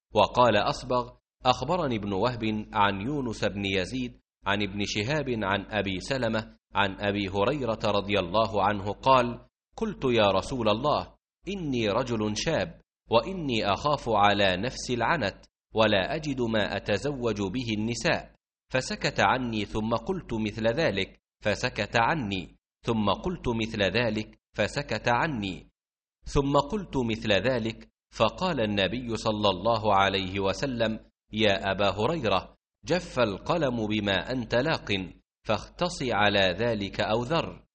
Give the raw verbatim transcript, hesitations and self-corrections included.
وقال أصبغ: أخبرني ابن وهب عن يونس بن يزيد عن ابن شهاب عن أبي سلمة عن أبي هريرة رضي الله عنه قال: قلت يا رسول الله، إني رجل شاب، وإني أخاف على نفسي العنت، ولا أجد ما أتزوج به النساء، فسكت عني، ثم قلت مثل ذلك فسكت عني، ثم قلت مثل ذلك فسكت عني، ثم قلت مثل ذلك، فقال النبي صلى الله عليه وسلم: يا أبا هريرة، جف القلم بما أنت لاق، فاختص على ذلك أو ذر.